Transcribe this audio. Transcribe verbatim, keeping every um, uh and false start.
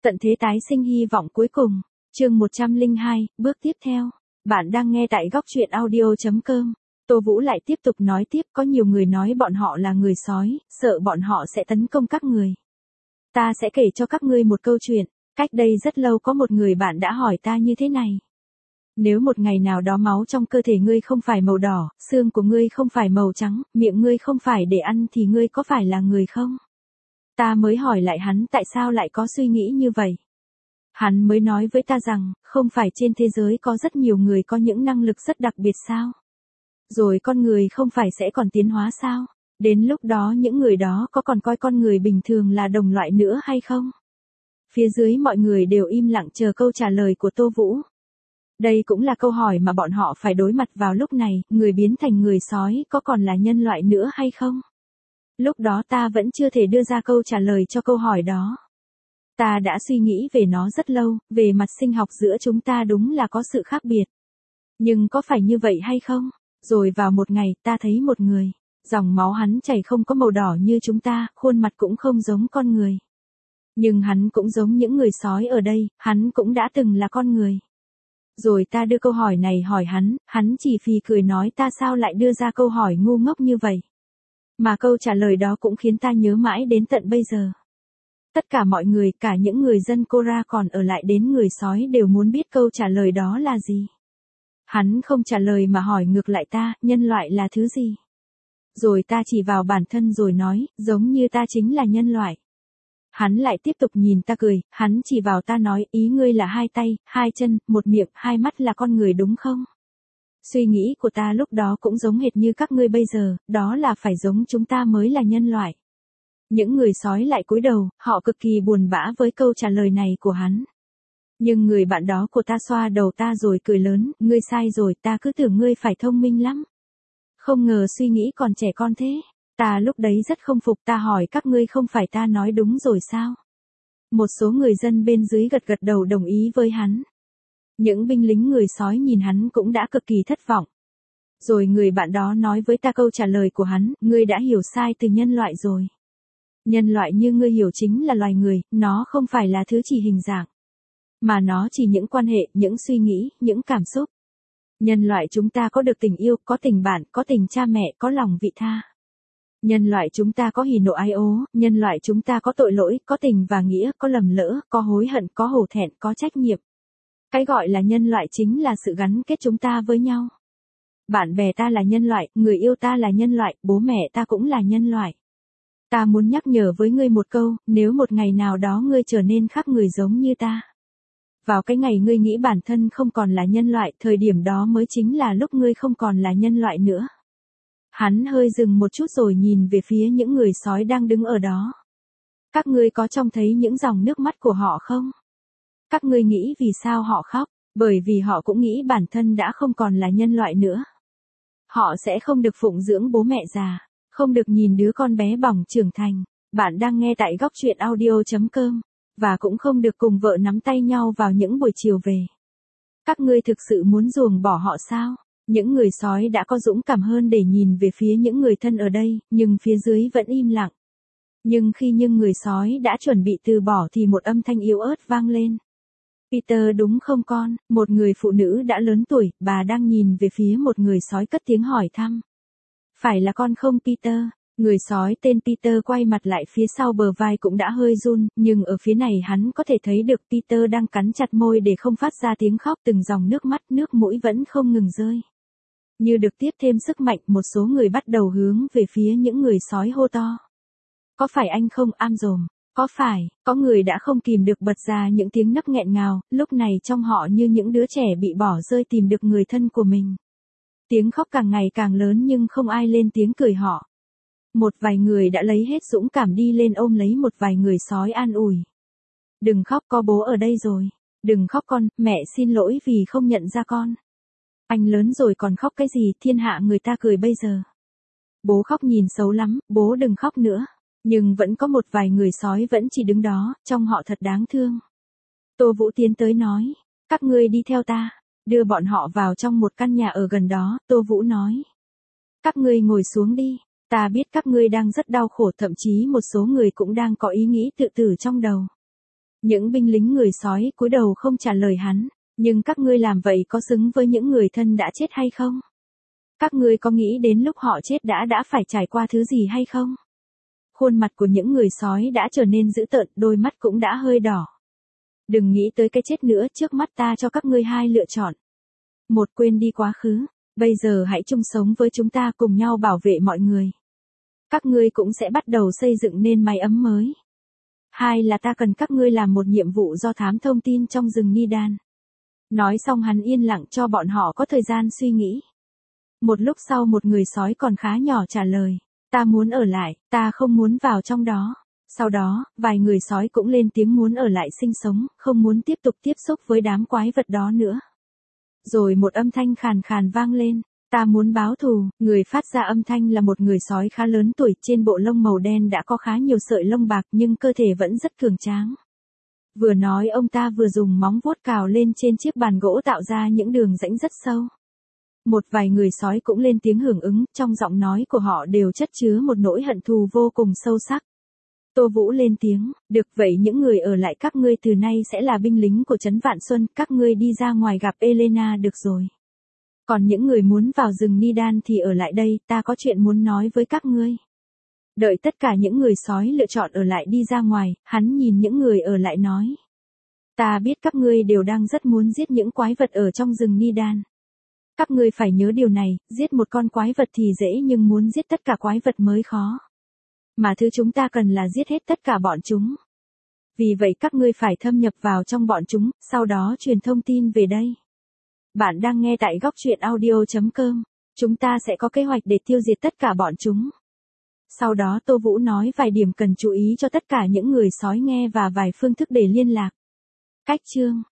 Tận thế tái sinh hy vọng cuối cùng, chương một trăm lẻ hai, bước tiếp theo. Bạn đang nghe tại góc truyện audio chấm com. Tô Vũ lại tiếp tục nói tiếp, có nhiều người nói bọn họ là người sói, sợ bọn họ sẽ tấn công các người. Ta sẽ kể cho các ngươi một câu chuyện, cách đây rất lâu có một người bạn đã hỏi ta như thế này. Nếu một ngày nào đó máu trong cơ thể ngươi không phải màu đỏ, xương của ngươi không phải màu trắng, miệng ngươi không phải để ăn thì ngươi có phải là người không? Ta mới hỏi lại hắn tại sao lại có suy nghĩ như vậy. Hắn mới nói với ta rằng, không phải trên thế giới có rất nhiều người có những năng lực rất đặc biệt sao? Rồi con người không phải sẽ còn tiến hóa sao? Đến lúc đó những người đó có còn coi con người bình thường là đồng loại nữa hay không? Phía dưới mọi người đều im lặng chờ câu trả lời của Tô Vũ. Đây cũng là câu hỏi mà bọn họ phải đối mặt vào lúc này, người biến thành người sói có còn là nhân loại nữa hay không? Lúc đó ta vẫn chưa thể đưa ra câu trả lời cho câu hỏi đó. Ta đã suy nghĩ về nó rất lâu, về mặt sinh học giữa chúng ta đúng là có sự khác biệt. Nhưng có phải như vậy hay không? Rồi vào một ngày, ta thấy một người, dòng máu hắn chảy không có màu đỏ như chúng ta, khuôn mặt cũng không giống con người. Nhưng hắn cũng giống những người sói ở đây, hắn cũng đã từng là con người. Rồi ta đưa câu hỏi này hỏi hắn, hắn chỉ phì cười nói ta sao lại đưa ra câu hỏi ngu ngốc như vậy. Mà câu trả lời đó cũng khiến ta nhớ mãi đến tận bây giờ. Tất cả mọi người, cả những người dân Cora còn ở lại đến người sói đều muốn biết câu trả lời đó là gì. Hắn không trả lời mà hỏi ngược lại ta, nhân loại là thứ gì? Rồi ta chỉ vào bản thân rồi nói, giống như ta chính là nhân loại. Hắn lại tiếp tục nhìn ta cười, hắn chỉ vào ta nói, ý ngươi là hai tay, hai chân, một miệng, hai mắt là con người đúng không? Suy nghĩ của ta lúc đó cũng giống hệt như các ngươi bây giờ, đó là phải giống chúng ta mới là nhân loại. Những người sói lại cúi đầu, họ cực kỳ buồn bã với câu trả lời này của hắn. Nhưng người bạn đó của ta xoa đầu ta rồi cười lớn, ngươi sai rồi, ta cứ tưởng ngươi phải thông minh lắm. Không ngờ suy nghĩ còn trẻ con thế. Ta lúc đấy rất không phục, ta hỏi các ngươi không phải ta nói đúng rồi sao? Một số người dân bên dưới gật gật đầu đồng ý với hắn. Những binh lính người sói nhìn hắn cũng đã cực kỳ thất vọng. Rồi người bạn đó nói với ta câu trả lời của hắn, ngươi đã hiểu sai từ nhân loại rồi. Nhân loại như ngươi hiểu chính là loài người, nó không phải là thứ chỉ hình dạng. Mà nó chỉ những quan hệ, những suy nghĩ, những cảm xúc. Nhân loại chúng ta có được tình yêu, có tình bạn, có tình cha mẹ, có lòng vị tha. Nhân loại chúng ta có hỉ nộ ái ố, nhân loại chúng ta có tội lỗi, có tình và nghĩa, có lầm lỡ, có hối hận, có hổ thẹn, có trách nhiệm. Cái gọi là nhân loại chính là sự gắn kết chúng ta với nhau. Bạn bè ta là nhân loại, người yêu ta là nhân loại, bố mẹ ta cũng là nhân loại. Ta muốn nhắc nhở với ngươi một câu, nếu một ngày nào đó ngươi trở nên khác người giống như ta. Vào cái ngày ngươi nghĩ bản thân không còn là nhân loại, thời điểm đó mới chính là lúc ngươi không còn là nhân loại nữa. Hắn hơi dừng một chút rồi nhìn về phía những người sói đang đứng ở đó. Các ngươi có trông thấy những dòng nước mắt của họ không? Các ngươi nghĩ vì sao họ khóc? Bởi vì họ cũng nghĩ bản thân đã không còn là nhân loại nữa. Họ sẽ không được phụng dưỡng bố mẹ già, không được nhìn đứa con bé bỏng trưởng thành. Bạn đang nghe tại góc truyện audio chấm com. Và cũng không được cùng vợ nắm tay nhau vào những buổi chiều về. Các ngươi thực sự muốn ruồng bỏ họ sao? Những người sói đã có dũng cảm hơn để nhìn về phía những người thân ở đây, nhưng phía dưới vẫn im lặng. Nhưng khi những người sói đã chuẩn bị từ bỏ thì một âm thanh yếu ớt vang lên. Peter đúng không con? Một người phụ nữ đã lớn tuổi, bà đang nhìn về phía một người sói cất tiếng hỏi thăm. Phải là con không Peter? Người sói tên Peter quay mặt lại phía sau bờ vai cũng đã hơi run, nhưng ở phía này hắn có thể thấy được Peter đang cắn chặt môi để không phát ra tiếng khóc, từng dòng nước mắt, nước mũi vẫn không ngừng rơi. Như được tiếp thêm sức mạnh, một số người bắt đầu hướng về phía những người sói hô to. Có phải anh không, am dồm? Có phải, có người đã không kìm được bật ra những tiếng nấc nghẹn ngào, lúc này trong họ như những đứa trẻ bị bỏ rơi tìm được người thân của mình. Tiếng khóc càng ngày càng lớn nhưng không ai lên tiếng cười họ. Một vài người đã lấy hết dũng cảm đi lên ôm lấy một vài người sói an ủi. Đừng khóc, có bố ở đây rồi. Đừng khóc con, mẹ xin lỗi vì không nhận ra con. Anh lớn rồi còn khóc cái gì, thiên hạ người ta cười bây giờ. Bố khóc nhìn xấu lắm, bố đừng khóc nữa. Nhưng vẫn có một vài người sói vẫn chỉ đứng đó, trông họ thật đáng thương. Tô Vũ tiến tới nói, các ngươi đi theo ta, đưa bọn họ vào trong một căn nhà ở gần đó, Tô Vũ nói. Các ngươi ngồi xuống đi. Ta biết các ngươi đang rất đau khổ, thậm chí một số người cũng đang có ý nghĩ tự tử trong đầu. Những binh lính người sói cúi đầu không trả lời hắn, nhưng các ngươi làm vậy có xứng với những người thân đã chết hay không? Các ngươi có nghĩ đến lúc họ chết đã đã phải trải qua thứ gì hay không? Khuôn mặt của những người sói đã trở nên dữ tợn, đôi mắt cũng đã hơi đỏ. Đừng nghĩ tới cái chết nữa, trước mắt ta cho các ngươi hai lựa chọn. Một, quên đi quá khứ, bây giờ hãy chung sống với chúng ta, cùng nhau bảo vệ mọi người. Các ngươi cũng sẽ bắt đầu xây dựng nên mái ấm mới. Hai là ta cần các ngươi làm một nhiệm vụ do thám thông tin trong rừng Nidan. Nói xong hắn yên lặng cho bọn họ có thời gian suy nghĩ. Một lúc sau một người sói còn khá nhỏ trả lời, ta muốn ở lại, ta không muốn vào trong đó. Sau đó, vài người sói cũng lên tiếng muốn ở lại sinh sống, không muốn tiếp tục tiếp xúc với đám quái vật đó nữa. Rồi một âm thanh khàn khàn vang lên, ta muốn báo thù. Người phát ra âm thanh là một người sói khá lớn tuổi, trên bộ lông màu đen đã có khá nhiều sợi lông bạc nhưng cơ thể vẫn rất cường tráng. Vừa nói ông ta vừa dùng móng vuốt cào lên trên chiếc bàn gỗ tạo ra những đường rãnh rất sâu. Một vài người sói cũng lên tiếng hưởng ứng, trong giọng nói của họ đều chất chứa một nỗi hận thù vô cùng sâu sắc. Tô Vũ lên tiếng, được vậy những người ở lại các ngươi từ nay sẽ là binh lính của Trấn Vạn Xuân, các ngươi đi ra ngoài gặp Elena được rồi. Còn những người muốn vào rừng Nidan thì ở lại đây, ta có chuyện muốn nói với các ngươi. Đợi tất cả những người sói lựa chọn ở lại đi ra ngoài, hắn nhìn những người ở lại nói. Ta biết các ngươi đều đang rất muốn giết những quái vật ở trong rừng Nidan. Các ngươi phải nhớ điều này, giết một con quái vật thì dễ nhưng muốn giết tất cả quái vật mới khó. Mà thứ chúng ta cần là giết hết tất cả bọn chúng. Vì vậy các ngươi phải thâm nhập vào trong bọn chúng, sau đó truyền thông tin về đây. Bạn đang nghe tại góc truyện audio chấm com. Chúng ta sẽ có kế hoạch để tiêu diệt tất cả bọn chúng. Sau đó Tô Vũ nói vài điểm cần chú ý cho tất cả những người sói nghe và vài phương thức để liên lạc. Cách chương